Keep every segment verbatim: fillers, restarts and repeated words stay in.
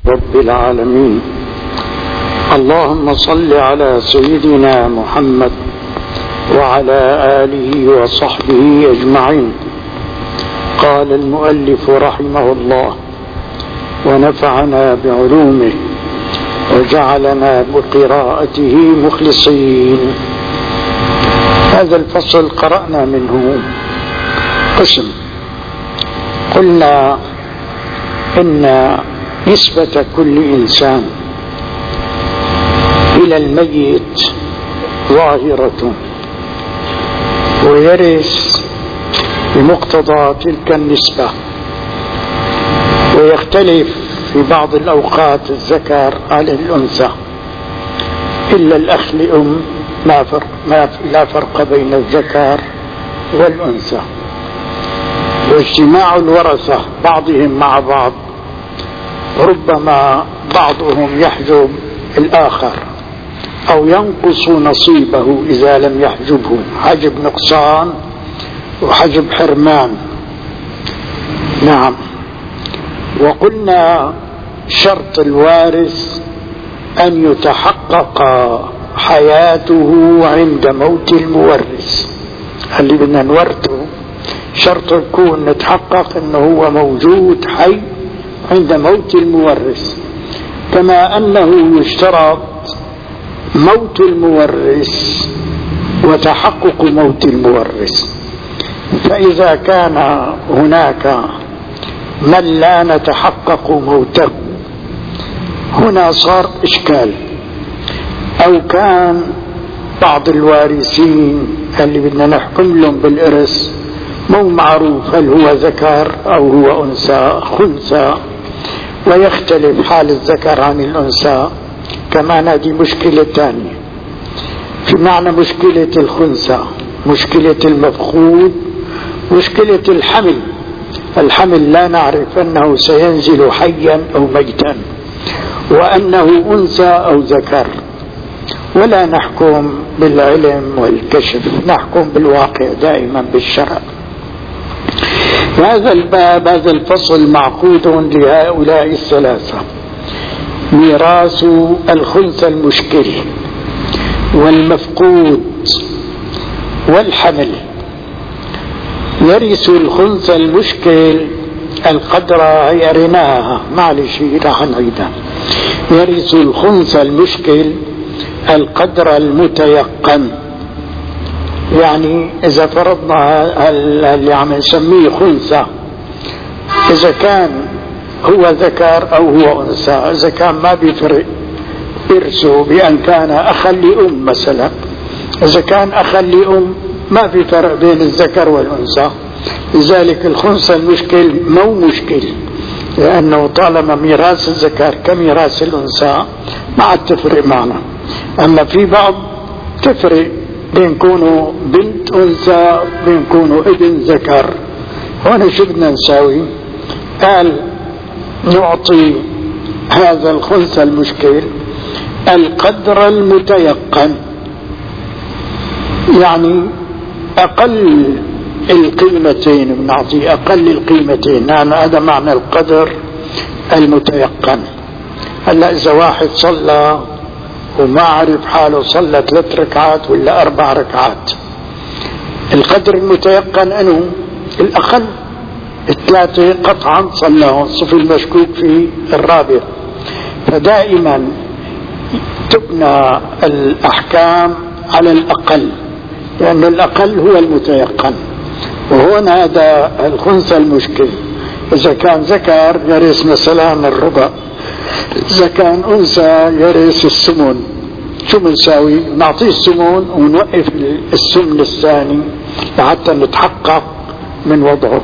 رب العالمين. اللهم صل على سيدنا محمد وعلى آله وصحبه أجمعين. قال المؤلف رحمه الله: ونفعنا بعلومه وجعلنا بقراءته مخلصين. هذا الفصل قرأنا منه قسم. قلنا إن نسبة كل إنسان إلى الميت ظاهرة، ويرث بمقتضى تلك النسبة، ويختلف في بعض الأوقات الذكر عن الأنثى، إلا الأخ لأم ما فرق ما لا فرق بين الذكر والأنثى. واجتماع الورثة بعضهم مع بعض ربما بعضهم يحجب الآخر أو ينقص نصيبه إذا لم يحجبه، حجب نقصان وحجب حرمان. نعم. وقلنا شرط الوارث أن يتحقق حياته عند موت المورث. اللي بدنا نورثه شرط يكون نتحقق أنه هو موجود حي عند موت المورث، كما أنه يشترط موت المورث وتحقق موت المورث. فإذا كان هناك من لا نتحقق موته، هنا صار إشكال. أو كان بعض الوارثين اللي بدنا نحكم لهم بالإرث مو معروف هل هو ذكر أو هو أنثى خنثى، ويختلف حال الذكر عن الأنثى. كمان هذه مشكلة ثانية. في معنى مشكلة الخنثى مشكلة المفقود، مشكلة الحمل. الحمل لا نعرف أنه سينزل حيا أو ميتا، وأنه أنثى أو ذكر، ولا نحكم بالعلم والكشف، نحكم بالواقع دائما بالشرع. هذا الباب هذا الفصل معقود لهؤلاء الثلاثة: ميراث الخنثى المشكل والمفقود والحمل. يرث الخنثى المشكل القدر، هي قريناها معلش راح نعيدها. يرث الخنثى المشكل القدر المتيقن. يعني إذا فرضنا اللي عم نسميه خنثى، إذا كان هو ذكر أو هو أنثى، إذا كان ما بيفرق إرثه بأن كان أخا لأم مثلا، إذا كان أخا لأم ما في فرق بين الذكر والأنثى. لذلك الخنثى المشكل مو مشكل، لأنه طالما ميراث الذكر كميراث الأنثى ما عاد تفرق معنا. أما في بعض تفرق بين كونوا بنت أنثى بين كونوا ابن ذكر. هنا شو بدنا نساوي؟ قال نعطي هذا الخنثى المشكل القدر المتيقن، يعني أقل القيمتين بنعطي أقل القيمتين. يعني هذا معنى القدر المتيقن. هلا إذا واحد صلى وما عرف حاله صلى ثلاث ركعات ولا أربع ركعات، القدر المتيقن أنه الأقل الثلاثة قطعا صلى، صف المشكوك في الرابع. فدائما تبنى الأحكام على الأقل، لأن الأقل هو المتيقن. وهنا هذا الخنثى المشكل، إذا كان ذكر يرث مثلا الربع، إذا كان أنثى يرث الثمن. شو بنساوي؟ نعطيه الثمن ونوقف الثمن الثاني لحتى نتحقق من وضعه.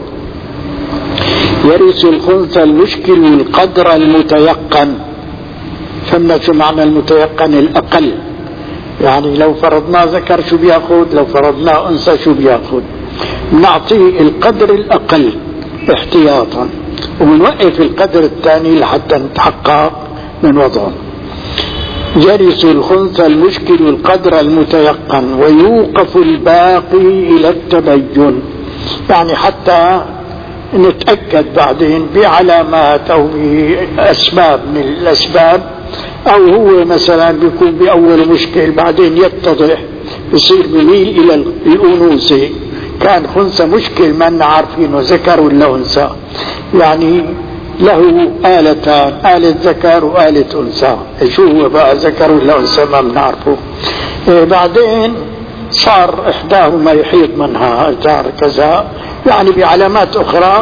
يرث الخنثى المشكل القدر المتيقن. فهمنا شو معنى المتيقن؟ الأقل. يعني لو فرضنا ذكر شو بياخذ، لو فرضنا أنثى شو بياخذ. نعطيه القدر الأقل احتياطا، ونوقف القدر الثاني لحتى نتحقق من وضعه. يرث الخنثى المشكل القدر المتيقن ويوقف الباقي إلى التبين. يعني حتى نتأكد بعدين بعلامات أو بأسباب من الأسباب، أو هو مثلا بيكون بأول مشكل بعدين يتضح يصير بميل إلى الأنوثة. كان خنثى مشكل ما نعرفينه ذكر ولا أنثى، يعني له آلتان، آلة ذكر وآلة أنثى، شو هو بقى ذكر ولا أنثى ما بنعرفه. إيه بعدين صار إحداهما يحيط منها صار كذا، يعني بعلامات أخرى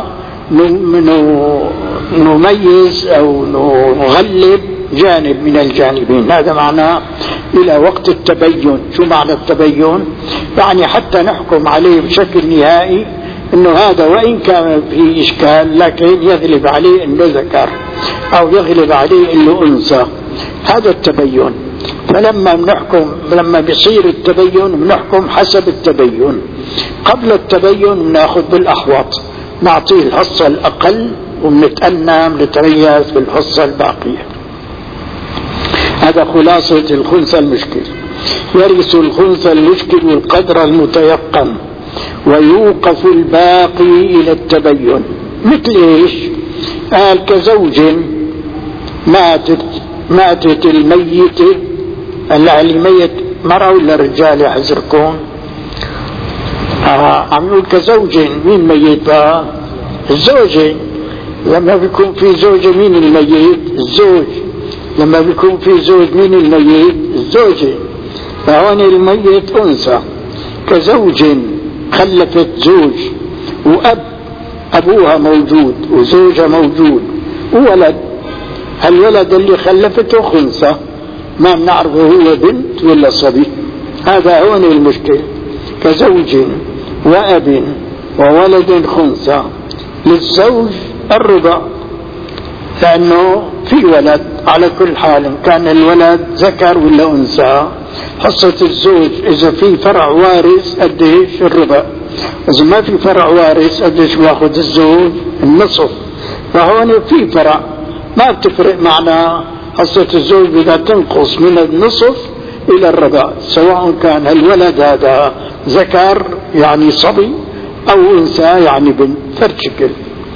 نميز أو نغلب جانب من الجانبين. هذا معناه إلى وقت التبين. شو معنى التبين؟ يعني حتى نحكم عليه بشكل نهائي انه هذا وان كان فيه اشكال لكن يغلب عليه انه ذكر او يغلب عليه انه انثى. هذا التبين. فلما بنحكم لما بيصير التبين بنحكم حسب التبين. قبل التبين بناخذ بالاحوط، نعطيه الحصة الاقل وبنتأنى بنتميز بالحصة الباقية. هذا خلاصة الخنثى المشكل. يرث الخنثى المشكل القدر المتيقن ويوقف الباقي إلى التبين. مثل إيش؟ قال كزوج ماتت ماتت الميتة، اللي ميت مرأة ولا رجال يحذركم؟ آه عم يقول كزوج. مين ميت بقى؟ الزوجة. لما بيكون في زوجة مين الميت؟ الزوج. لما بيكون في زوج مين الميت؟ الزوجة. فهون الميت أنثى. كزوج خلفت زوج وأب أبوها موجود وزوجها موجود وولد، الولد اللي خلفته خنثى ما بنعرفه هو بنت ولا صبي. هذا هون المشكل. كزوج وأب وولد خنثى، للزوج الربع لأنه في ولد على كل حال، كان الولد ذكر ولا أنثى. حصة الزوج إذا في فرع وارث قديش؟ الربع. إذا ما في فرع وارث قديش باخذ الزوج؟ النصف. فهون في فرع ما بتفرق معنا، حصة الزوج بدها تنقص من النصف إلى الربع، سواء كان الولد هذا ذكر يعني صبي أو أنثى يعني بنت، فرق شكل.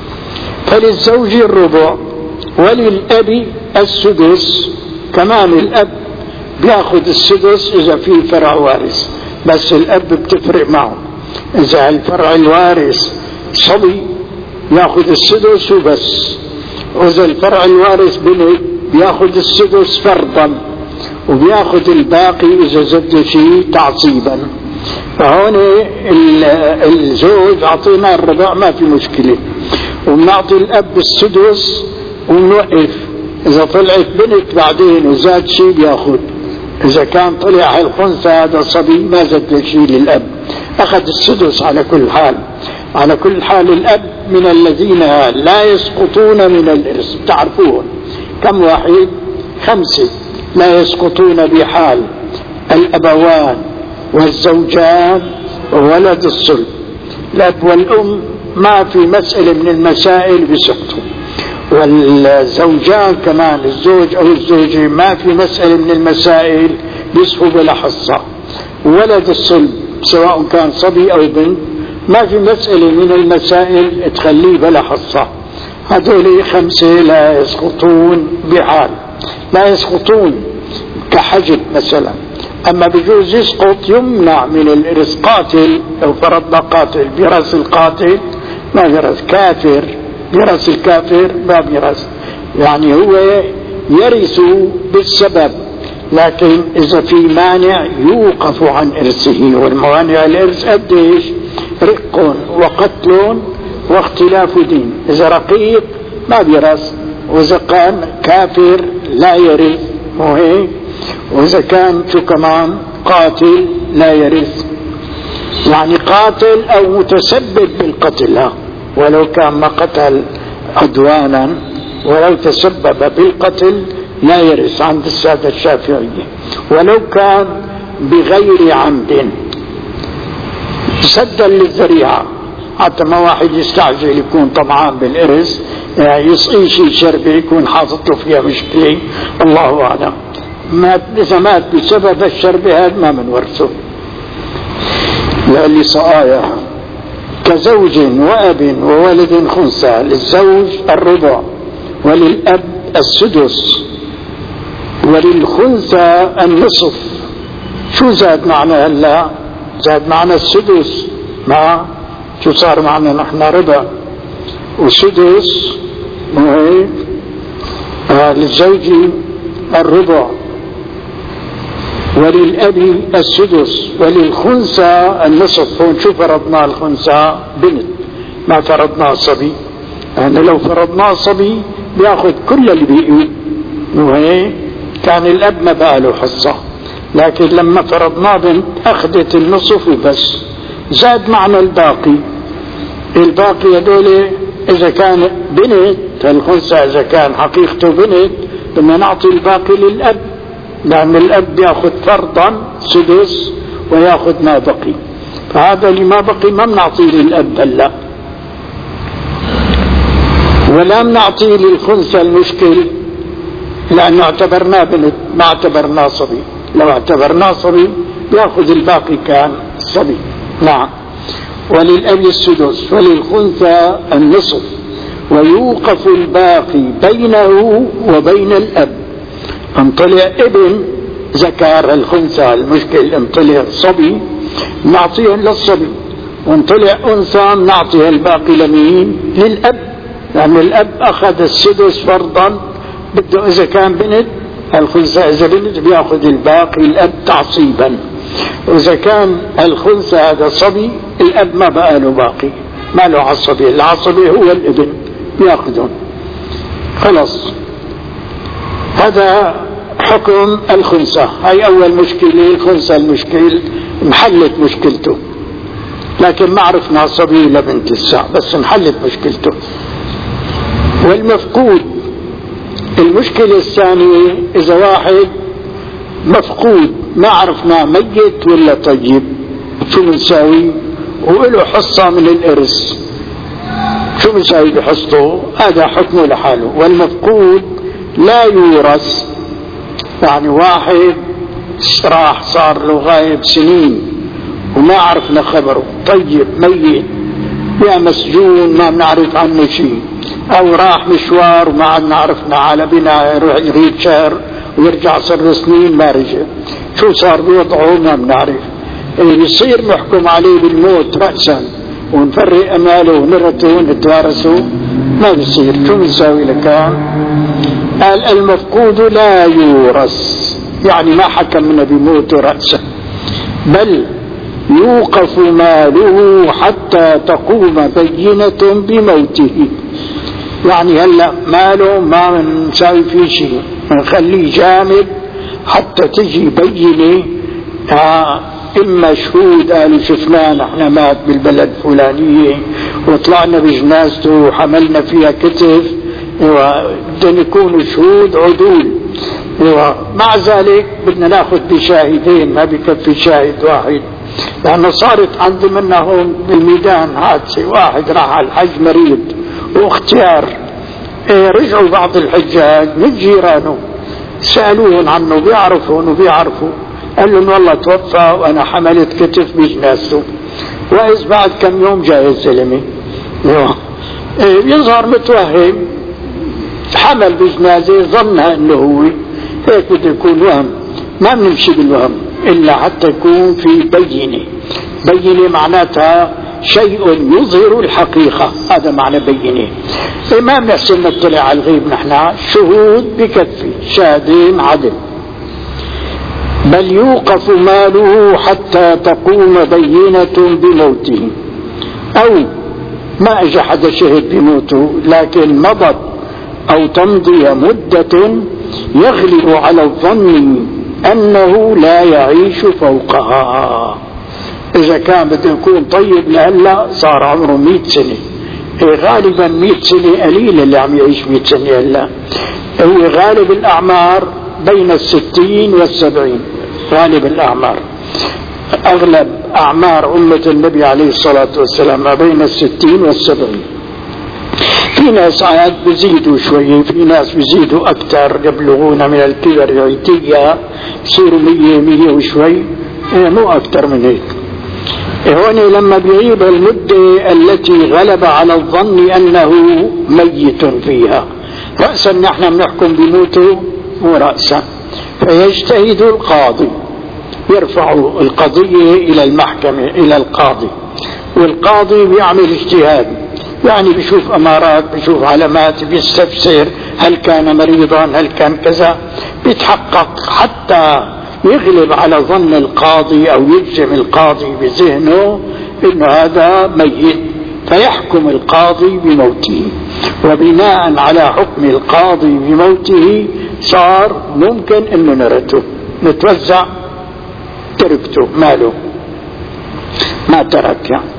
فللزوج الربع وللأب السدس. كمان الأب بياخذ السدس إذا في فرع وارث، بس الأب بتفرق معه. إذا الفرع الوارث صبي ياخذ السدس وبس، وإذا الفرع الوارث بنت بياخذ السدس فرضا، وبياخذ الباقي إذا زاد شيء تعصيبا. فهون الزوج أعطينا الربع ما في مشكلة، وبنعطي الأب السدس ونوقف. إذا طلعت بنت بعدين وزاد شيء بياخذ. إذا كان طلع الخنثى هذا صبي ما زاد شيء للأب، أخذ السدس. على كل حال على كل حال الأب من الذين لا يسقطون من الإرث. تعرفون كم واحد؟ خمسة لا يسقطون بحال: الأبوان والزوجان وولد الصلب. الأب والأم ما في مسألة من المسائل بسقطوا، والزوجان كمان الزوج أو الزوجة ما في مسألة من المسائل بيصفوا بلا حصة. ولد الصلب سواء كان صبي أو بنت ما في مسألة من المسائل تخليه بلا حصة. هذول خمسة لا يسقطون بحال، لا يسقطون كحجب مثلا. أما بجوز يسقط يمنع من الإرث. قاتل أو فرضنا قاتل برأس القاتل ما برأس، كافر برأس الكافر ما برأس، يعني هو يرث بالسبب، لكن إذا في مانع يوقف عن إرثه. والموانع الإرث قديش؟ رق وقتل واختلاف دين. إذا رقيق ما بيرث، وإذا كان كافر لا يرث، وهي وإذا كان شو كمان قاتل لا يرث. يعني قاتل أو متسبب بالقتل، ولو كان ما قتل عدوانا ولو تسبب بالقتل لا يرث عند السادة الشافعية، ولو كان بغير عمد سدا للذريعة. حتى ما واحد يستعجل يكون طمعان بالإرث يسقي شيء شربه يكون حاطط له فيها مشكلة، الله أعلم. مات إذا مات بسبب الشرب هذا ما من ورثه، لألي صآيا كزوج وأب وولد خنثى، للزوج الربع وللأب السدس وللخنثى النصف. شو زاد معنا هلا؟ زاد معنا السدس، ما شو صار معنا نحن؟ ربع والسدس مو هيك؟ آه للزوج الربع وللأب السدس وللخنثى النصف. هون شو فرضنا؟ الخنثى بنت، ما فرضنا صبي. يعني لو فرضنا صبي بياخذ كل اللي بيقي، مو هيك؟ كان الأب ما بقى له حصة، لكن لما فرضنا بنت أخذت النصف وبس. زاد معنا الباقي. الباقي هدول إذا كان بنت، الخنثى إذا كان حقيقته بنت بدنا نعطي الباقي للأب، لأن الأب يأخذ فرضا سدس ويأخذ ما بقي، فهذا اللي ما بقي ما بنعطيه للأب هلا. ولا بنعطيه للخنثى المشكل لأنه اعتبرناه بنت، ما اعتبرناه صبي. لو اعتبرناه صبي يأخذ الباقي كان صبي. نعم. وللأب السدس وللخنثى النصف ويوقف الباقي بينه وبين الأب. ان طلع ابن ذكر الخنثى المشكل، ان طلع صبي نعطيه للصبي، وان طلع انثى نعطيه الباقي لمين؟ للأب، لأن الأب أخذ السدس فرضا، بده إذا كان بنت الخنثى إذا بنت بيأخذ الباقي الأب تعصيبا، وإذا كان الخنثى هذا صبي الأب ما بقى له باقي، ما له عصبي، العصبي هو الابن بيأخذون. خلاص، هذا حكم الخنثى. هاي أول مشكلة، الخنثى المشكل انحلت مشكلته، لكن ما عرفنا صبي لبنت الساعة، بس انحلت مشكلته. والمفقود، المشكلة الثانية إذا واحد مفقود ما عرفنا ميت ولا طيب، شو بنساوي؟ وله حصة من الإرث، شو بنساوي بحصته؟ هذا حكمه لحاله. والمفقود لا يورث، يعني واحد راح صار له غايب سنين وما عرفنا خبره، طيب ميت يا مسجون ما بنعرف عنه شيء، او راح مشوار وما عدنا عرفنا على بناء يريد شهر ويرجع صار سنين ما رجع، شو صار بوضعه ما بنعرف. يصير نحكم عليه بالموت رأسا ونفرق اماله ونرثه ونتوارثه؟ ما بيصير. شو بنساوي لكان؟ قال المفقود لا يورث، يعني ما حكمنا بموت رأسا، بل يوقف ماله حتى تقوم بينة بموته. يعني هلا ماله ما بنساوي فيه شيء، بنخليه جامد حتى تجي بينة. آه إما شهود قالوا شفناه نحن مات بالبلد فلانية وطلعنا بجنازته وحملنا فيها كتف، بدهم يكونوا شهود عدول. مع ذلك بدنا ناخذ بشاهدين، ما بكفي شاهد واحد، لأنه صارت عندي منا هون بالميدان حادثة، واحد راح على الحج مريض واختيار، إيه رجعوا بعض الحجاج من جيرانه سألوهم عنه، بيعرفون وبيعرفوا، قال لهم والله توفى وأنا حملت كتف بجنازته. وإذ بعد كم يوم جاء الزلمة إيه يظهر متوهم، حمل بجنازة ظنها انه هو هيك، بده يكون وهم. ما بنمشي بالوهم الا حتى يكون في بينة. بينة معناتها شيء يظهر الحقيقة، هذا معنى بينة. ما بنحسن نطلع على الغيب نحن، شهود بكفي، شاهدين عدل. بل يوقف ماله حتى تقوم بينة بموته، او ما اجى حدا شهد بموته لكن مضت أو تمضي مدة يغلب على الظن أنه لا يعيش فوقها. إذا كان بده يكون طيب لهلا صار عمره مئة سنة، إيه غالبا مئة سنة قليل اللي عم يعيش مئة سنة هلا، هو غالب الأعمار بين الستين والسبعين، غالب الأعمار، أغلب أعمار أمة النبي عليه الصلاة والسلام ما بين الستين والسبعين. في ناس عاد بيزيدوا شوي، في ناس بيزيدوا أكثر، يبلغون من الكبر العتية يصيروا مية مية وشوي، مو أكثر من هيك. هون لما بيغيب المدة التي غلب على الظن أنه ميت فيها، رأسا نحن بنحكم بموته ورأسا، فيجتهد القاضي، يرفع القضية إلى المحكمة إلى القاضي، والقاضي بيعمل اجتهاد، يعني بيشوف أمارات، بيشوف علامات، بيستفسر هل كان مريضا، هل كان كذا، بيتحقق حتى يغلب على ظن القاضي أو يجزم القاضي بذهنه إنه هذا ميت، فيحكم القاضي بموته. وبناء على حكم القاضي بموته صار ممكن إنه نرثه، نتوزع تركته ماله ما ترك يعني.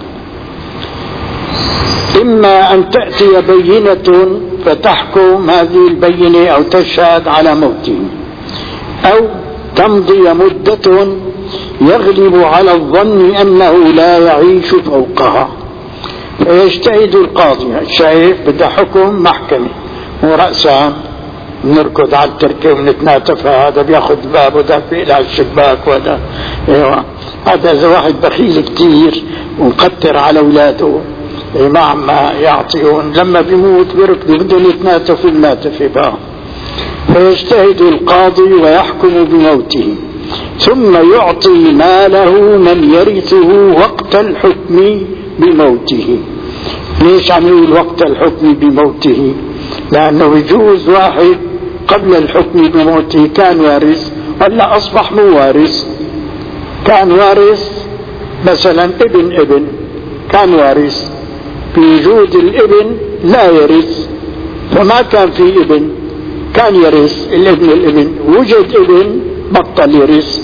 إما أن تأتي بينة فتحكم هذه البينة أو تشهد على موته، أو تمضي مدة يغلب على الظن أنه لا يعيش فوقها، فيجتهد القاضي، شايف بده حكم محكمة ورأسا نركض على التركة ونتناتف، هذا بياخذ باب وده بيقلع الشباك وده ايوه، هذا اذا واحد بخيل كتير ومقتر على اولاده ما عم يعطيون، لما بيموت بيركضوا بدهم يتناتفوا الناتفة بقى. فيجتهد القاضي ويحكم بموته، ثم يعطي ماله من يرثه وقت الحكم بموته. ليش عم يقول وقت الحكم بموته؟ لأنه يجوز واحد قبل الحكم بموته كان وارث ولا أصبح مو وارث، كان وارث مثلا ابن ابن كان وارث، بوجود الابن لا يرث، فما كان في ابن كان يرث الابن الابن، وجد ابن بطل يرث،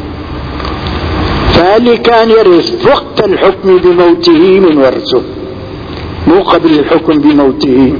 فاللي كان يرث وقت الحكم بموته من ورثه مو قبل الحكم بموته.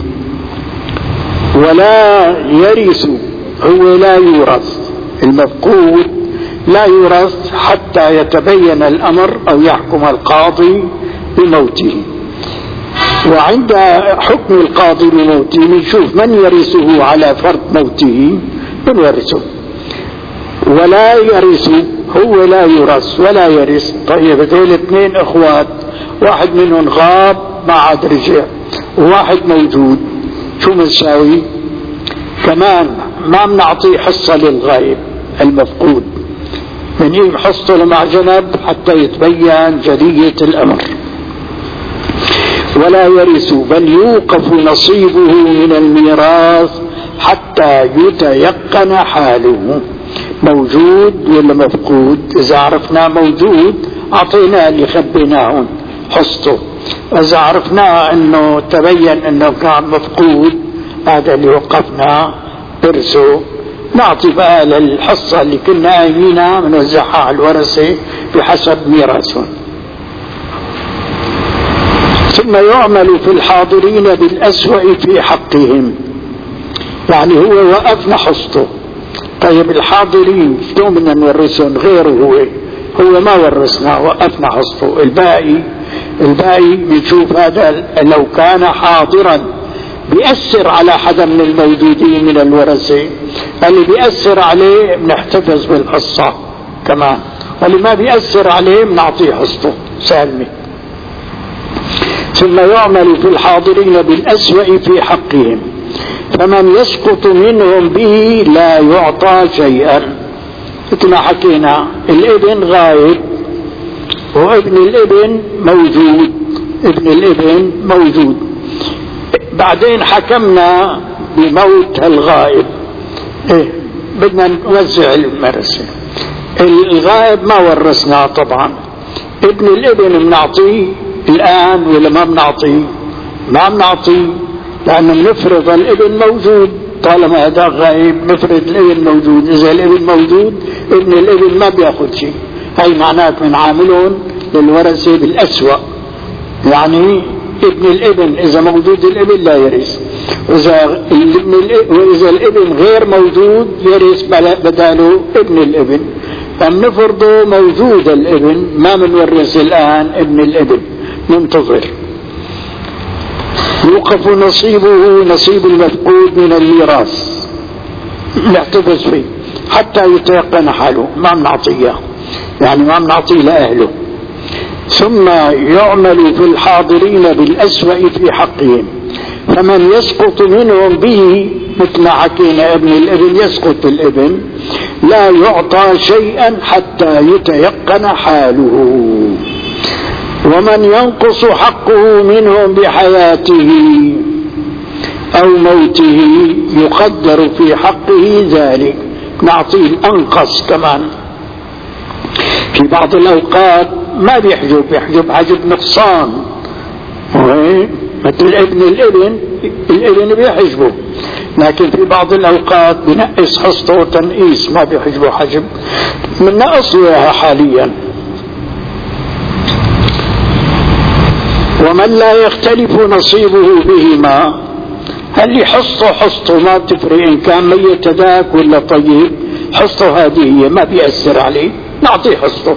ولا يرث هو لا يورث، المفقود لا يورث حتى يتبين الأمر أو يحكم القاضي بموته. وعند حكم القاضي بموته نشوف من يرثه على فرض موته من ورثه، ولا يرث هو لا يورث ولا يرث. طيب هذول اثنين اخوات، واحد منهم غاب ما عاد رجع وواحد موجود، شو بنساوي؟ كمان ما بنعطيه حصة للغائب المفقود، بنجيب حصته مع جنب حتى يتبين جلية الأمر. ولا يرث بل يوقف نصيبه من الميراث حتى يتيقن حاله، موجود ولا مفقود. إذا عرفنا موجود أعطيناه اللي خبيناه حصته، إذا عرفنا أنه تبين أنه كان مفقود هذا اللي وقفنا برسه، نعطي بقى للحصة اللي كنا قايمينها بنوزعها على الورثة بحسب ميراثهم. ثم يعمل في الحاضرين بالأسوأ في حقهم، يعني هو وقفنا حصته. طيب الحاضرين شلون بدنا نورثهم؟ غيره هو هو ما ورثنا وقفنا حصته، الباقي الباقي بنشوف هذا لو كان حاضرا بيأثر على حدا من الموجودين من الورثة، اللي بيأثر عليه بنحتفظ بالحصة كمان، واللي ما بيأثر عليه بنعطيه حصته سالمة. ثم يعمل في الحاضرين بالأسوأ في حقهم، فمن يسقط منهم به لا يعطى شيئا. مثل ما حكينا الابن غايب وابن الابن موجود، ابن الابن موجود، بعدين حكمنا بموت الغائب، إيه بدنا نوزع المرثة. الغائب ما ورثناه طبعا، ابن الابن بنعطيه الآن ولا ما بنعطيه؟ ما بنعطيه، لأنه نفرض الابن موجود، طالما هذا غائب نفرض الابن موجود. إذا الابن موجود ابن الابن ما بياخذ شيء، هاي معنات من عاملون للورثة بالأسوأ، يعني ابن الابن إذا موجود الابن لا يرث، وإذا الابن وإذا الابن غير موجود يرث بداله ابن الابن. فمنفرضه موجود الابن، ما منورث الآن ابن الابن، ننتظر. يوقف نصيبه نصيب المفقود من الميراث، نحتفظ فيه حتى يتيقن حاله، ما بنعطيه يعني ما بنعطيه لأهله. ثم يعمل في الحاضرين بالأسوأ في حقهم، فمن يسقط منهم به مثل حكينا ابن الابن يسقط الابن لا يعطى شيئا حتى يتيقن حاله. ومن ينقص حقه منهم بحياته أو موته يقدر في حقه ذلك، نعطيه الأنقص كمان. في بعض الأوقات ما بيحجب، بيحجب حجب نقصان، مثل ابن الابن الابن بيحجبه، لكن في بعض الأوقات بنقص حصته وتنقيس ما بيحجبه حجب من نقص لها حاليا. ومن لا يختلف نصيبه بهما، هل حصته حصته ما تفرق إن كان ميت ذاك ولا طيب، حصته هذه هي ما بيأثر عليه، نعطيه حصته.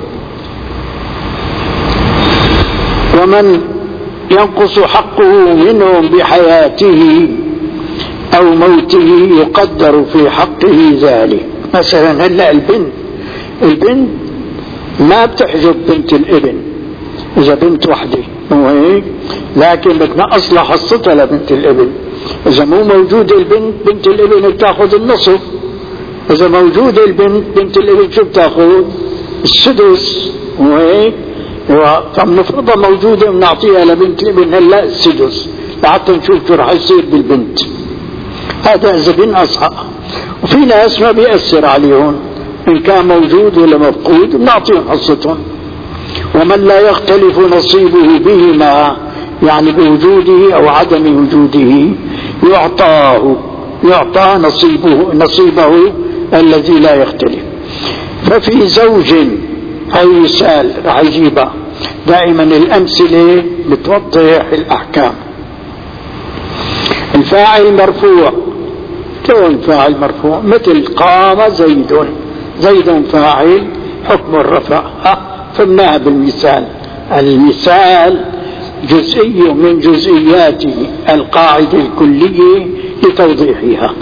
ومن ينقص حقه منهم بحياته أو موته يقدر في حقه ذلك. مثلا هلا البنت البنت ما بتحجب بنت الابن إذا بنت وحدة، مو هيك؟ لكن بتنقص لها حصتها لبنت الابن. إذا مو موجود البنت بنت الابن بتاخذ النصف، إذا موجود البنت بنت الابن شو بتاخذ؟ السدس، مو هيك؟ فمنفرضها موجودة بنعطيها لبنت الابن هلا السدس لحتى نشوف شو رح يصير بالبنت. هذا إذا بينقص حقها. وفي ناس ما بيأثر عليهم إن كان موجود ولا مفقود بنعطيهم حصتهم. ومن لا يختلف نصيبه بهما، يعني بوجوده أو عدم وجوده، يعطاه يعطى نصيبه نصيبه الذي لا يختلف. ففي زوج، هاي مثال رح يجيبها دائما، الأمثلة بتوضح الأحكام. الفاعل مرفوع، كون فاعل مرفوع مثل قام زيد، زيد فاعل حكم الرفع، فهمناها بالمثال. المثال جزئي من جزئيات القاعدة الكلية لتوضيحها.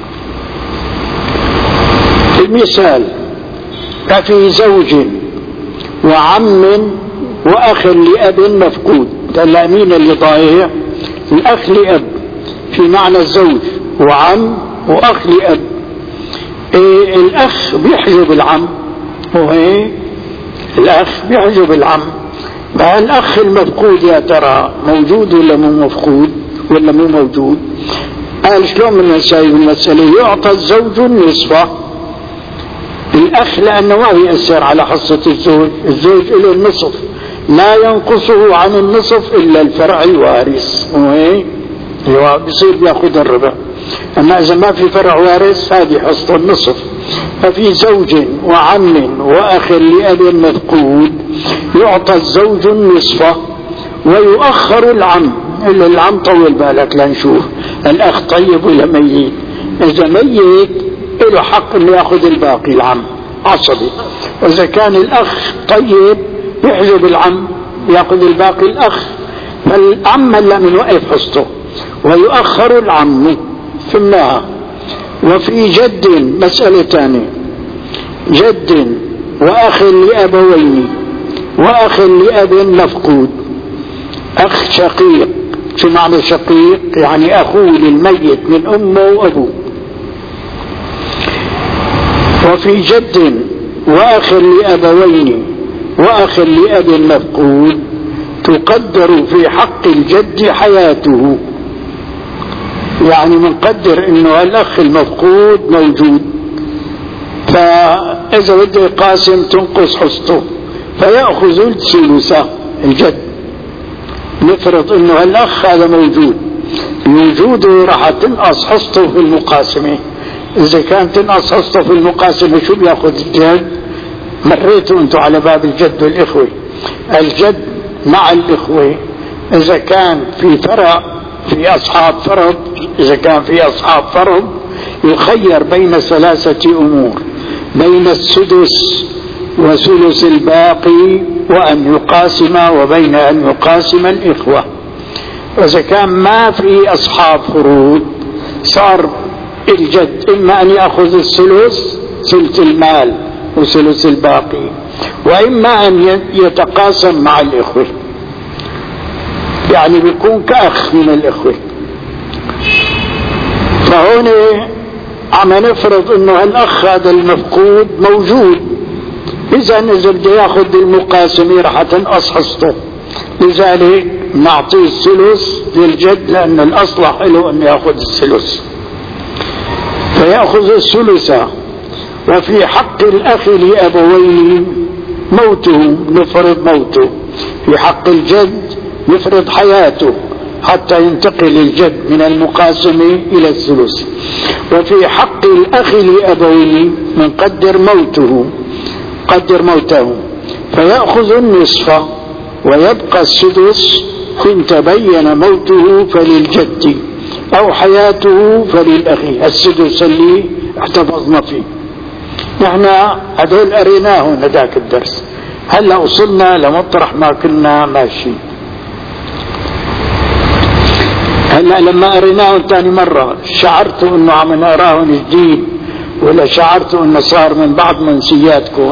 المثال كفي زوج وعم وأخ لأب مفقود. هلا مين اللي ضايع؟ الأخ لأب في معنى الزوج، وعم وأخ لأب. إيه الأخ بيحجب العم، هو هيك؟ الأخ بيحجب العم. فالأخ المفقود يا ترى موجود ولا مو مفقود ولا مو موجود؟ قال شلون من نساوي المسألة؟ يعطى الزوج النصف، الأخ لأنه ما بيأثر على حصة الزوج، الزوج له النصف لا ينقصه عن النصف إلا الفرع الوارث، وهي بيصير بياخذ الربع. أما إذا ما في فرع وارث هذه حصة النصف. ففي زوج وعم وأخ لأب مفقود يعطى الزوج النصف ويؤخر العم. إلا العم طول بالك لنشوف الأخ طيب ولا ميت. إذا ميت له حق انه ياخذ الباقي، العم عصبي. واذا كان الاخ طيب يحجب العم ياخذ الباقي الاخ، فالعم هلا من وقف حصته ويؤخر العم. فهمناها. وفي جد مسألة ثانية، جد واخ لابوين واخ لاب مفقود. اخ شقيق، شو معنى شقيق؟ يعني اخوه للميت من امه وابوه. وفي جد وأخ لأبوين وأخ لأب مفقود تقدر في حق الجد حياته. يعني منقدر انه الأخ المفقود موجود، فإذا بده يقاسم تنقص حصته فيأخذ الثلث الجد. نفرض انه الأخ هذا موجود، بوجوده راح تنقص حصته في المقاسمة. إذا كانت تنقص حصته في المقاسمة شو بياخذ الجد؟ مريتوا أنتم على باب الجد والإخوة. الجد مع الإخوة إذا كان في فرع في أصحاب فرض، إذا كان في أصحاب فرض يخير بين ثلاثة أمور: بين السدس وثلث الباقي وأن يقاسم، وبين أن يقاسم الإخوة. وإذا كان ما في أصحاب فروض صار الجد إما أن يأخذ الثلث ثلث المال وثلث الباقي، وإما أن يتقاسم مع الإخوة، يعني بيكون كأخ من الإخوة. فهون عم نفرض انه الأخ هذا المفقود موجود، إذا إذا بده ياخذ المقاسمة راح تنقص حصته، لذلك نعطيه الثلث للجد لأن الأصلح له أن يأخذ الثلث، فيأخذ الثلث. وفي حق الأخ لأبويه موته، نفرض موته. في حق الجد نفرض حياته حتى ينتقل الجد من المقاسمة إلى الثلث. وفي حق الأخ لأبويه نقدر موته، قدر موته فيأخذ النصف ويبقى السدس إن تبين موته فللجد أو حياته فللأخ، السدس اللي احتفظنا فيه. نحن هذول أريناه نداك الدرس، هلا وصلنا لمطرح ما كنا ماشي. هلا لما أريناه ثاني مرة شعرت انه عم نقراه جديد، ولا شعرت انه صار من بعض منسياتكم،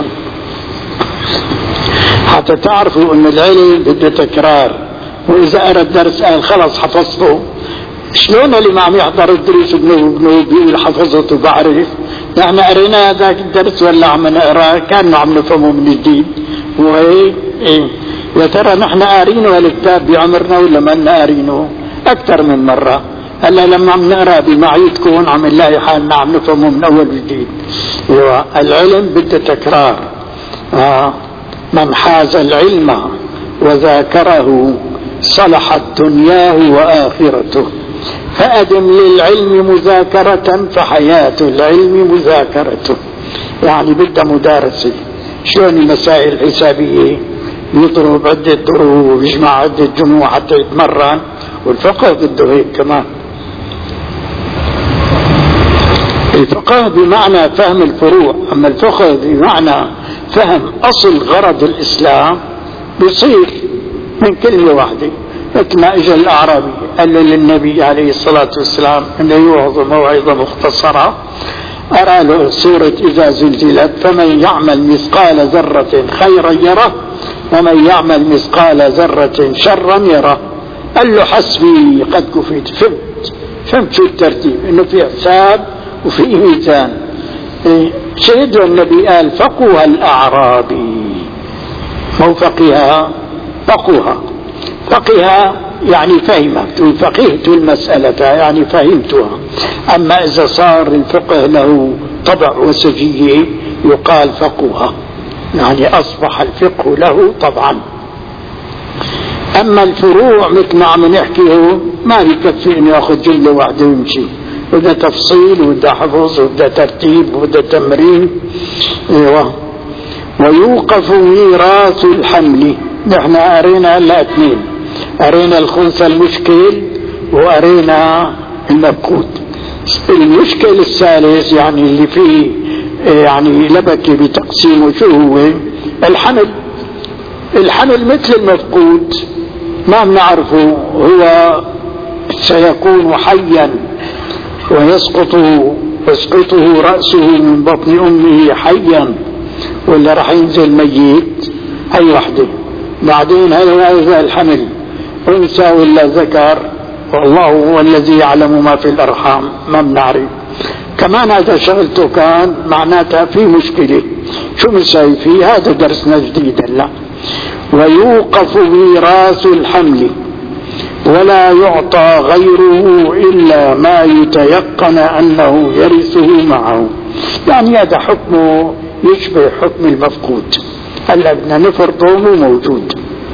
حتى تعرفوا ان العلم بده تكرار. واذا قرأ الدرس قال خلص حفظته، شلون اللي ما عم يحضر الدروس ابنه ابنه بيقول حفظته بعرف؟ نحن قرينا هذاك الدرس ولا عم نقراه كانوا عم نفهمه من جديد. وهيك ايه يا ترى نحن قارينه هالكتاب بعمرنا ولا ما قارينه اكثر من مره؟ هلا لما عم نقرا بمعيتكم عم نلاقي حالنا عم نفهمه من اول وجديد. ايوه العلم بده تكرار. آه. من حاز العلم وذاكره صلحت دنياه واخرته، فأدم للعلم مذاكرة فحياة العلم مذاكرته. يعني بدها مدارسة. شلون المسائل الحسابية يضرب عدة ضروب ويجمع عدة جموع حتى يتمرن، والفقه بده هيك كمان. الفقه بمعنى فهم الفروع، أما الفقه بمعنى فهم أصل غرض الإسلام بيصير من كلمة واحدة. مثل ما اجى الأعرابي قال للنبي عليه الصلاة والسلام انه يوعظ موعظة مختصرة، أرى له سورة إذا زلزلت فمن يعمل مثقال ذرة خيرا يره ومن يعمل مثقال ذرة شرا يره. قال له حسبي قد كفيت. فهمت فهمت شو الترتيب، انه في حساب وفي ميزان. شهد النبي قال فقوها الأعرابي، مو فقها، فقوها. فقها يعني فهمت، فقهت المسألة يعني فهمتها. أما إذا صار الفقه له طبع وسجية يقال فقها، يعني أصبح الفقه له طبعا. أما الفروع مثل ما عم نحكيه ما بيكفي إنه يأخذ جملة واحدة ويمشي، وده تفصيل وده حفظ وده ترتيب وده تمرين. ايوه. ويوقف ميراث الحمل. نحن قرينا هلا اثنين، قرينا الخنثى المشكل وقرينا المفقود. المشكل الثالث يعني اللي فيه يعني لبكة بتقسيمه شو هو؟ الحمل. الحمل مثل المفقود ما بنعرفه، هو سيكون حيا ويسقط يسقطه رأسه من بطن أمه حيا، ولا راح ينزل ميت. هي وحده. بعدين هذا الحمل أنثى ولا ذكر، والله هو الذي يعلم ما في الأرحام، ما بنعرف. كمان هذا شغلته كان معناتها في مشكلة. شو مساوي فيه؟ هذا درسنا جديد هلا. ويوقف ميراث الحمل ولا يعطى غيره إلا ما يتيقن أنه يرثه معه. يعني هذا حكمه يشبه حكم المفقود. هلا بدنا نفرضه مو موجود.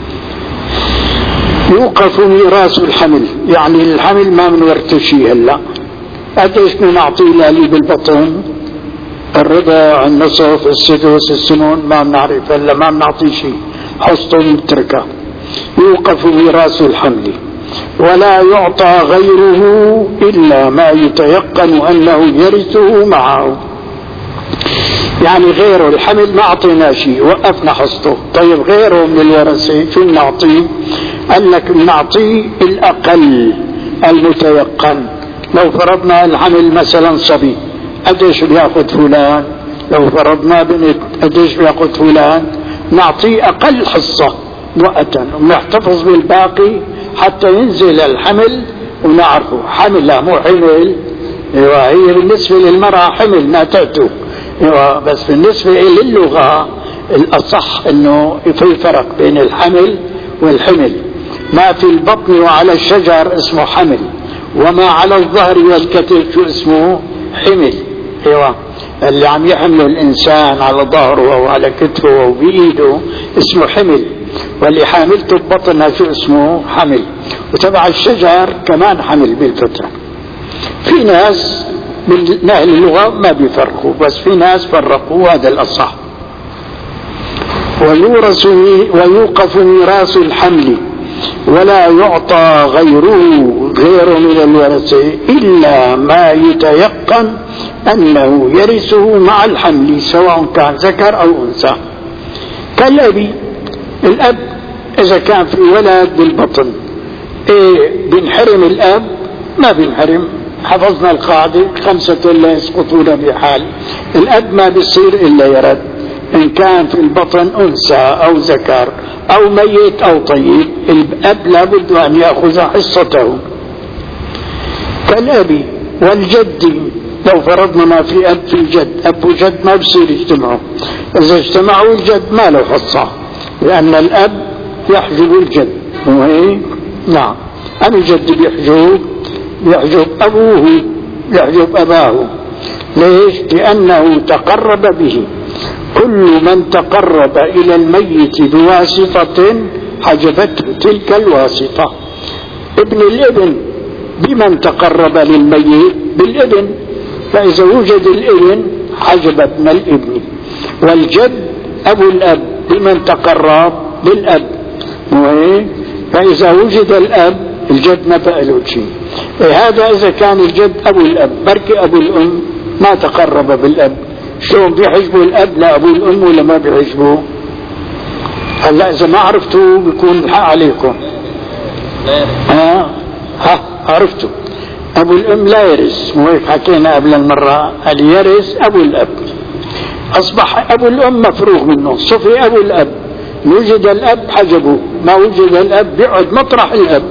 يوقف ميراث الحمل، يعني الحمل ما بنورثه شيء. هلا قديش بنعطيه للي بالبطن؟ الربع، النصف، السدس، السنون، ما بنعرف. هلا ما بنعطيه شيء، حصته متركه. يوقف ميراث الحمل ولا يعطى غيره إلا ما يتيقن أنه يرثه معه. يعني غيره الحمل ما أعطينا شيء، وقفنا حصته. طيب غيره من الورثة شو نعطيه؟ قال لك نعطيه الأقل المتيقن. لو فرضنا الحمل مثلا صبي، قديش بياخذ فلان؟ لو فرضنا بنت، قديش بياخذ فلان؟ نعطيه أقل حصة مؤقتا ونحتفظ بالباقي حتى ينزل الحمل ونعرفه حمل مو حمل. ايوه هي بالنسبة للمرأة حمل ما تأتوا، ايوه بس بالنسبة للغة الأصح انه في فرق بين الحمل والحمل. ما في البطن وعلى الشجر اسمه حمل، وما على الظهر والكتف شو اسمه حمل. ايوه اللي عم يحمل الانسان على ظهره او على كتفه او بايده اسمه حمل، واللي حاملته ببطنها شو اسمه حمل. وتبع الشجر كمان حمل بالفترة. في ناس من اهل اللغة ما بيفرقوا، بس في ناس فرقوا، هذا الاصح. ويورث ويوقف ميراث الحمل ولا يعطى غيره غير من الورثة إلا ما يتيقن أنه يرثه مع الحمل سواء كان ذكر أو أنثى. كالأبي، الأب إذا كان في ولد بالبطن إيه بنحرم الأب؟ ما بنحرم، حفظنا القاعدة خمسة لا يسقطون بحال. الأب ما بيصير إلا يرد إن كان في البطن أنثى أو ذكر أو ميت أو طيب، الأب لابد أن يأخذ حصته. كالأبي والجد، لو فرضنا ما في أب في الجد، أب وجد ما بصير يجتمعوا، إذا اجتمعوا الجد ما له حصة، لأن الأب يحجب الجد. وهي نعم، أم الجد بيحجب يحجب أبوه يحجب أباه. ليش؟ لأنه تقرب به. كل من تقرب إلى الميت بواسطة حجبته تلك الواسطة. ابن الابن بمن تقرب للميت؟ بالابن، فإذا وجد الابن حجب ابن الابن. والجد أبو الأب بمن تقرب؟ بالأب، فإذا وجد الأب الجد ما بقى له شيء. هذا إذا كان الجد أبو الأب، بركي أبو الأم ما تقرب بالأب، شلون بيحجبوا الأب لأبو الأم ولا ما بيحجبوا؟ هلا إذا ما عرفتوا بيكون الحق عليكم. ها ها عرفتوا، أبو الأم لا يرث، مو هيك حكينا قبل المرة؟ اللي يرث أبو الأب. أصبح أبو الأم مفروغ منه، صفي أبو الأب. وجد الأب حجبه، ما وجد الأب بيقعد مطرح الأب.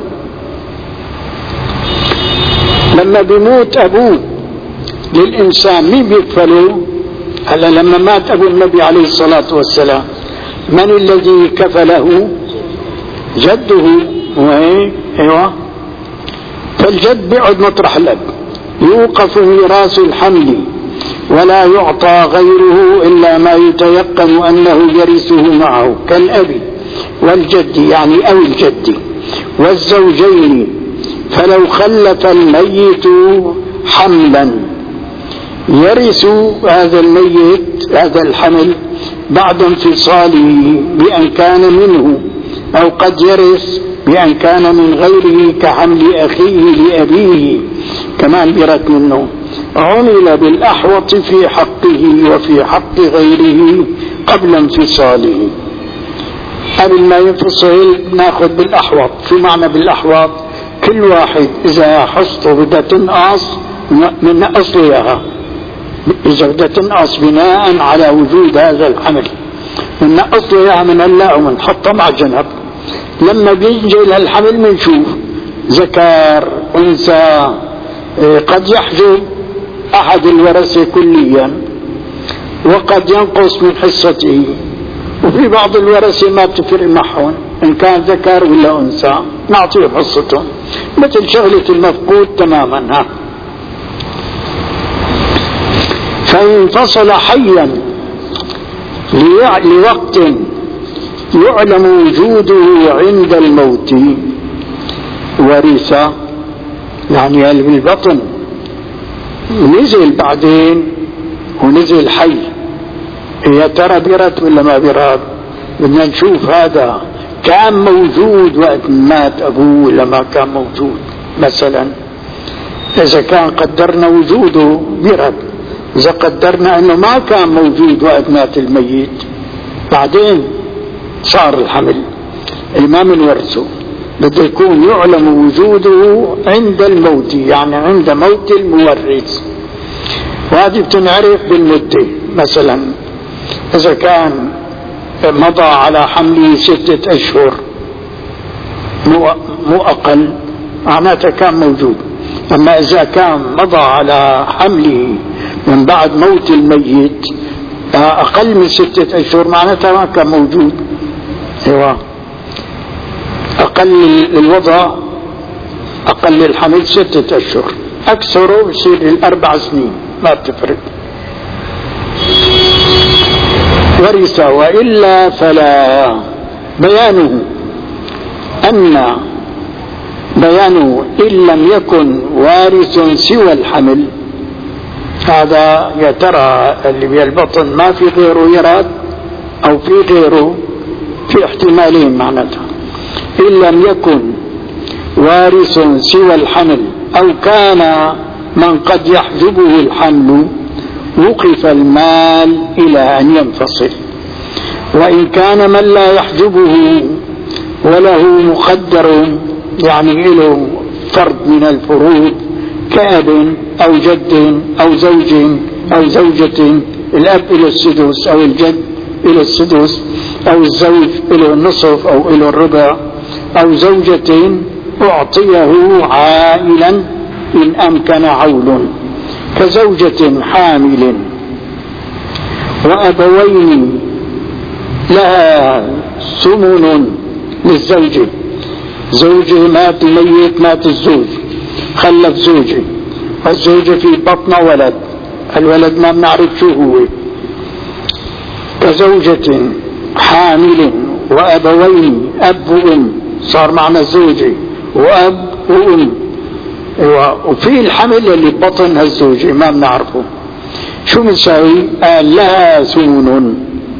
لما بيموت أبوه للإنسان مين بيكفله؟ هلا لما مات أبو النبي عليه الصلاة والسلام من الذي كفله؟ جده. وهي ايوه، فالجد بيقعد مطرح الأب. يوقف ميراث الحمل ولا يعطى غيره إلا ما يتيقن أنه يرثه معه، كالأب والجد يعني أو الجد والزوجين. فلو خلف الميت حملا يرث هذا الميت هذا الحمل بعد انفصاله بأن كان منه، أو قد يرث بأن كان من غيره كحمل أخيه لأبيه كمان بيرث منه. عمل بالأحوط في حقه وفي حق غيره قبل انفصاله. قبل ما ينفصل ناخذ بالأحوط. شو معنى بالأحوط؟ كل واحد إذا حصته بدها تنقص بنقص له إياها، إذا بدها تنقص بناء على وجود هذا الحمل بنقص له إياها من هلا وبنحطها مع جنب. لما بيجي الحمل بنشوف ذكر أنثى، قد يحجب أحد الورثة كليا وقد ينقص من حصته، وفي بعض الورثة ما بتفرق معهم إن كان ذكر ولا أنثى نعطيه حصته، مثل شغلة المفقود تماما. ها فإن فصل حيا لوقت يعلم وجوده عند الموت ورث، يعني اللي بالبطن نزل بعدين ونزل حي، يا ترى بيرد ولا ما بيرد؟ بدنا نشوف هذا كان موجود وقت مات أبوه ولا ما كان موجود. مثلا إذا كان قدرنا وجوده بيرد، إذا قدرنا أنه ما كان موجود وقت مات الميت بعدين صار الحمل ما بنورثه، بده يكون يعلم وجوده عند الموت، يعني عند موت المورث، وهذه بتنعرف بالمدة. مثلا إذا كان مضى على حمله ستة أشهر مو أقل معناته كان موجود. أما إذا كان مضى على حمله من بعد موت الميت أقل من ستة أشهر معناته ما كان موجود. أيوة أقل الوضع أقل الحمل ستة أشهر، أكثره بصير الأربع سنين ما بتفرق. ورث وإلا فلا. بيانه أن بيانه إن لم يكن وارث سوى الحمل، هذا يا ترى اللي بالبطن ما في غيره يراد أو في غيره، في احتمالين معناتها. إن لم يكن وارث سوى الحمل أو كان من قد يحجبه الحمل وقف المال إلى أن ينفصل. وإن كان من لا يحجبه وله مقدر يعني له فرد من الفروض كأب أو جد أو زوج أو زوجة، الأب إلى السدس أو الجد إلى السدس أو الزوج إلى النصف أو إلى الربع أو زوجة، أعطيه عائلا إن أمكن عول، كزوجة حامل وأبوين لها ثمن للزوج. زوجه مات الميت، مات الزوج خلف زوجه، والزوجة في بطن ولد، الولد ما بنعرف شو هو، كزوجة حامل وأبوين أب وأم، صار معنا زوجة وأب وأم. وفي الحمل اللي ببطن هالزوجة ما بنعرفه شو بنساوي؟ قال لها ثمن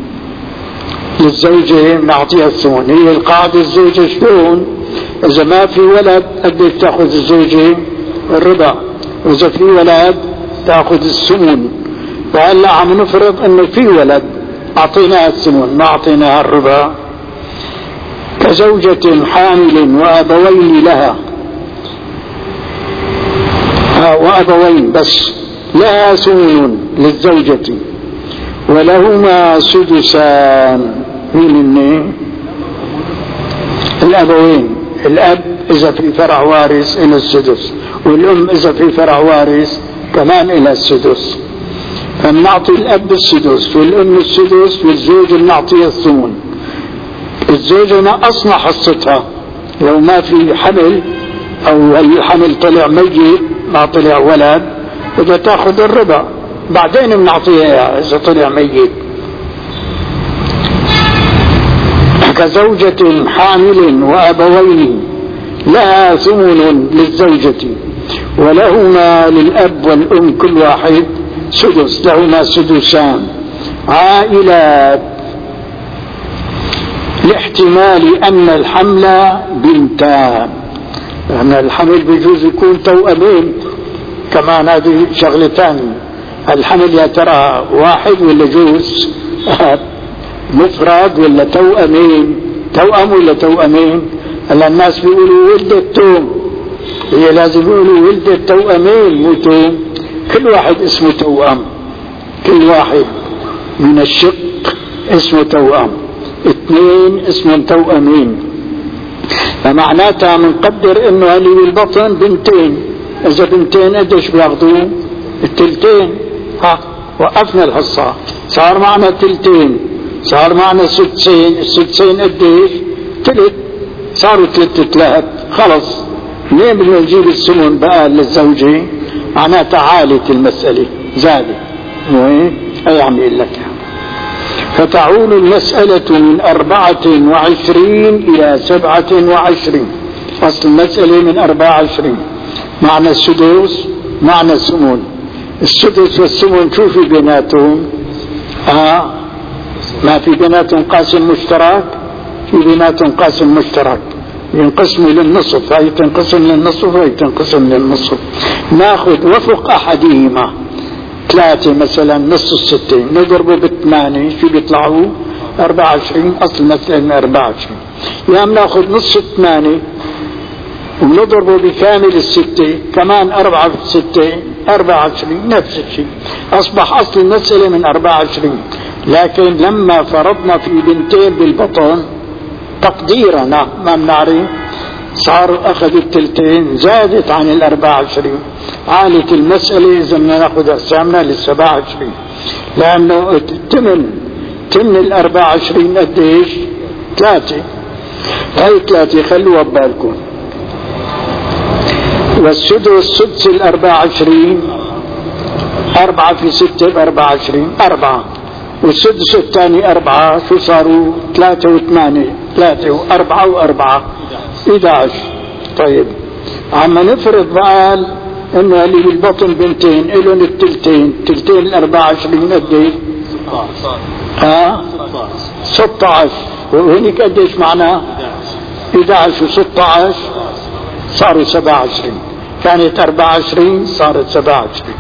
للزوجة بنعطيها الثمن. هي القاعدة الزوجة شلون؟ إذا ما في ولد بدك تأخذ الزوجة الربع، وإذا في ولد تأخذ الثمن. وهلا عم نفرض إنه في ولد أعطيناها الثمن ما أعطيناها الربع. كزوجة حامل وأبوين لها، وأبوين بس لها ثمن للزوجة ولهما سدسان. من الأبوين، الأب إذا في فرع وارث إلى السدس، والأم إذا في فرع وارث كمان إلى السدس. فنعطي الأب السدس والأم السدس والزوج نعطيه الثمن. الزوجة نقصنا حصتها لو ما في حمل أو الحمل طلع ميت ما طلع ولد، بدها تاخذ الربع بعدين بنعطيها إذا طلع ميت. كزوجة حامل وأبوين لها ثمن للزوجة ولهما للأب والأم كل واحد سدس، لهما سدسان. عائلات لاحتمال أن الحمل بنتان، لأن الحمل بيجوز يكون توأمين كمان، هذه شغلتان. الحمل يا ترى واحد ولا جوز مفرد ولا توأمين؟ توأم ولا توأمين؟ هلا الناس بيقولوا ولدت توم، هي لازم يقولوا ولدت توأمين مو توم. كل واحد اسمه توأم، كل واحد من الشق اسمه توأم، اثنين اسمهم توأمين. فمعناتها منقدر انه اللي بالبطن بنتين، اذا بنتين قديش بياخذوا؟ التلتين. ها وقفنا الحصة، صار معنا تلتين، صار معنا سدسين. السدسين قديش؟ تلت، صاروا تلت تلات. خلص منين بدنا نجيب الثمن بقى للزوجة؟ معناتها عالت المسألة، زادت. وين؟ اي عم يقول لك. فتعول المسألة من أربعة وعشرين إلى سبعة وعشرين. أصل المسألة من أربعة وعشرين، معنى السدس معنى الثمن. السدس والثمن شو في بيناتهم؟ آه ما في بيناتهم قاسم مشترك؟ في بيناتهم قاسم مشترك، ينقسموا للنصف، هاي تنقسم للنصف وهي تنقسم للنصف. ناخذ وفق أحدهما ثلاثة مثلا نص الستين، نضربه بالثمانية شو بيطلعوا؟ أربعة وعشرين. أصل مثلا من أربعة وعشرين. يا ناخذ نص الثمانية ونضربه بكامل الستة كمان أربعة بالستة أربعة وعشرين، نفس الشيء. أصبح أصل المسألة من أربعة وعشرين. لكن لما فرضنا في بنتين بالبطن تقديرنا ما بنعرف صار أخذ التلتين زادت عن الأربعة وعشرين. عالت المسألة إذا بدنا ناخذ أقسامنا للسبعة وعشرين، لأنه تمن تمن الأربعة وعشرين قديش؟ ثلاثة. هاي ثلاثة خلوها ببالكم. والسدس سدس الأربعة وعشرين أربعة في ستة بأربعة وعشرين أربعة، والسدس الثاني أربعة، شو صاروا؟ ثلاثة وثمانية، ثلاثة وأربعة وأربعة إحدى عشر. طيب عم نفرض بقى إنه اللي بالبطن بنتين إلهم التلتين، تلتين الأربعة وعشرين قديش؟ ها؟ ستة عشر. وهنيك قديش معناه؟ إحدى عشر وستة عشر صاروا سبعة وعشرين. كانت أربعة وعشرين صارت سبعة وعشرين.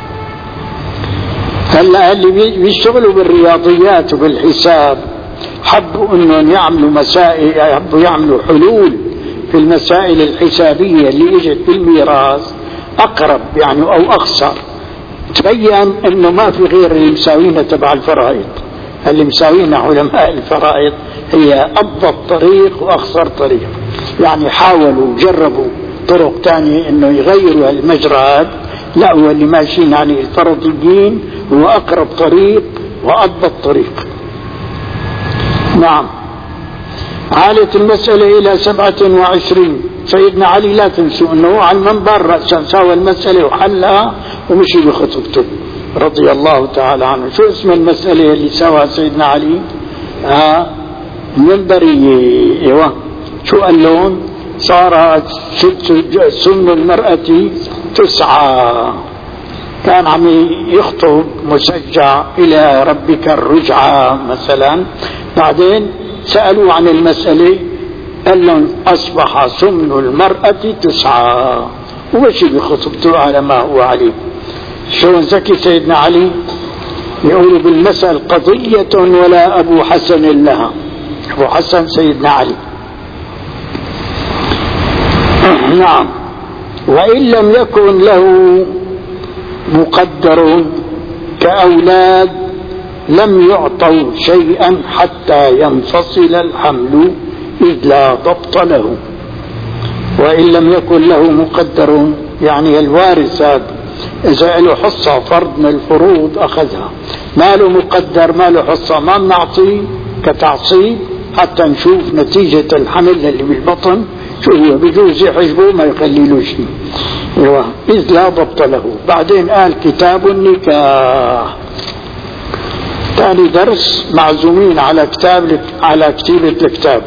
هلا اللي بيشتغلوا بالرياضيات وبالحساب حبوا انهم يعملوا مسائل، حبوا يعملوا حلول في المسائل الحسابية اللي اجت بالميراث اقرب يعني او اخسر. تبين انه ما في غير المساوين تبع الفرائض. اللي مساوين علماء الفرائض هي ابسط طريق واخسر طريق. يعني حاولوا جربوا طرق تانية انه يغيروا المجرى، لا هو اللي ماشيين عليه الفرضيين هو اقرب طريق واضبط طريق. نعم. عالت المسألة الى سبعة وعشرين. سيدنا علي لا تنسوا انه على المنبر رأسا ساوى المسألة وحلها ومشي بخطبته رضي الله تعالى عنه. شو اسم المسألة اللي سواها سيدنا علي؟ ها المنبرية. ايوه. شو قال لهم؟ صار سن المرأة تسعى. كان عم يخطب مسجع إلى ربك الرجعة مثلا، بعدين سألوا عن المسألة قال لهم أصبح سن المرأة تسعى ومشي بخطبته على ما هو عليه. شو ذكي سيدنا علي؟ يقولوا بالمسألة قضية ولا أبو حسن لها. أبو حسن سيدنا علي. نعم. وإن لم يكن له مقدر كأولاد لم يعطوا شيئا حتى ينفصل الحمل إذ لا ضبط له. وإن لم يكن له مقدر يعني الوارث إذا له حصة فرض من الفروض أخذها، ما له مقدر ما له حصة ما بنعطيه كتعصيب حتى نشوف نتيجة الحمل اللي بالبطن شو هو. بجوز يحجبه ما يخلي له شيء. ايوه اذ لا ضبط له. بعدين قال كتاب النكاح. ثاني درس معزومين على كتاب على كتيبة الكتاب،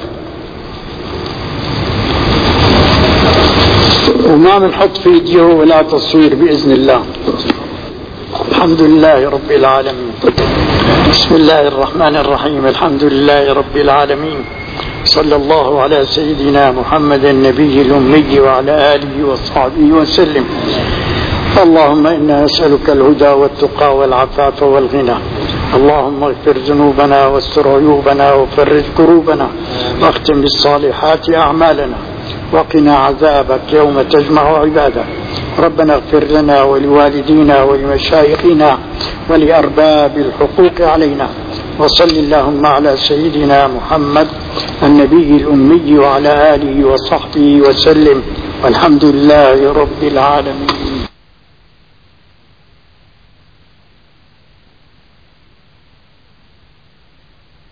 وما بنحط فيديو ولا تصوير بإذن الله. الحمد لله رب العالمين. بسم الله الرحمن الرحيم. الحمد لله رب العالمين. صلى الله على سيدنا محمد النبي الأمي وعلى آله وصحبه وسلم. اللهم إنا نسألك الهدى والتقى والعفاف والغنى. اللهم اغفر ذنوبنا واستر عيوبنا وفرج كروبنا واختم بالصالحات أعمالنا وقنا عذابك يوم تجمع عبادك. ربنا اغفر لنا ولوالدينا ولمشايخنا ولأرباب الحقوق علينا. وصل اللهم على سيدنا محمد النبي الأمي وعلى آله وصحبه وسلم، والحمد لله رب العالمين.